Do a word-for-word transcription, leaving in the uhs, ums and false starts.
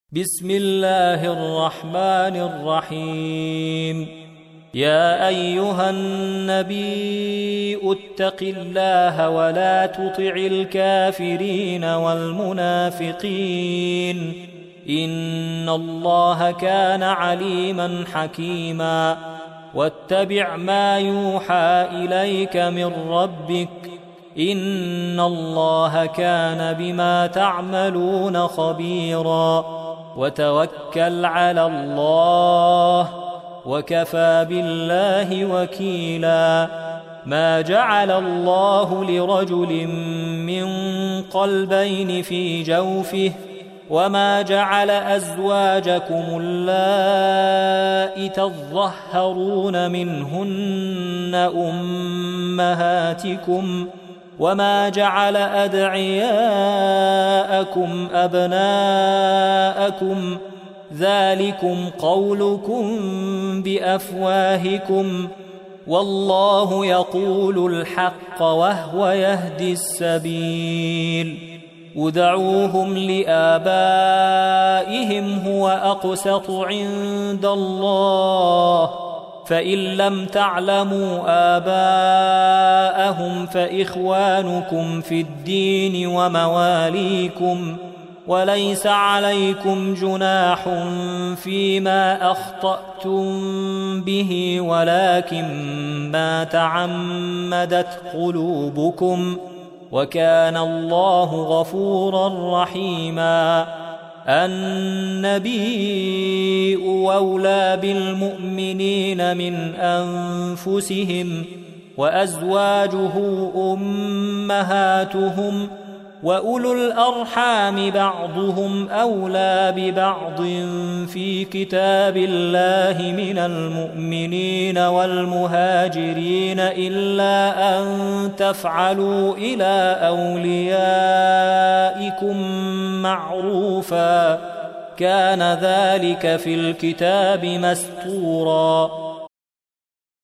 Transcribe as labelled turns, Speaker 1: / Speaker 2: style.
Speaker 1: بسم الله الرحمن الرحيم. يا أيها النبي اتق الله ولا تطع الكافرين والمنافقين إن الله كان عليما حكيما. واتبع ما يوحى إليك من ربك إن الله كان بما تعملون خبيرا. وتوكل على الله وكفى بالله وكيلا. ما جعل الله لرجل من قلبين في جوفه وما جعل أزواجكم اللائي تظهرون منهن أمهاتكم وما جعل أدعياءكم أبناءكم ذلكم قولكم بأفواهكم والله يقول الحق وهو يهدي السبيل. ادعوهم لآبائهم هو أقسط عند الله فإن لم تعلموا آباءهم فإخوانكم في الدين ومواليكم وليس عليكم جناح فيما أخطأتم به ولكن ما تعمدت قلوبكم وكان الله غفورا رحيما. النبي أولى بالمؤمنين من أنفسهم وأزواجه أمهاتهم وأولو الأرحام بعضهم أولى ببعض في كتاب الله من المؤمنين والمهاجرين إلا أن تفعلوا إلى أوليائكم معروفا كان ذلك في الكتاب مسطورا.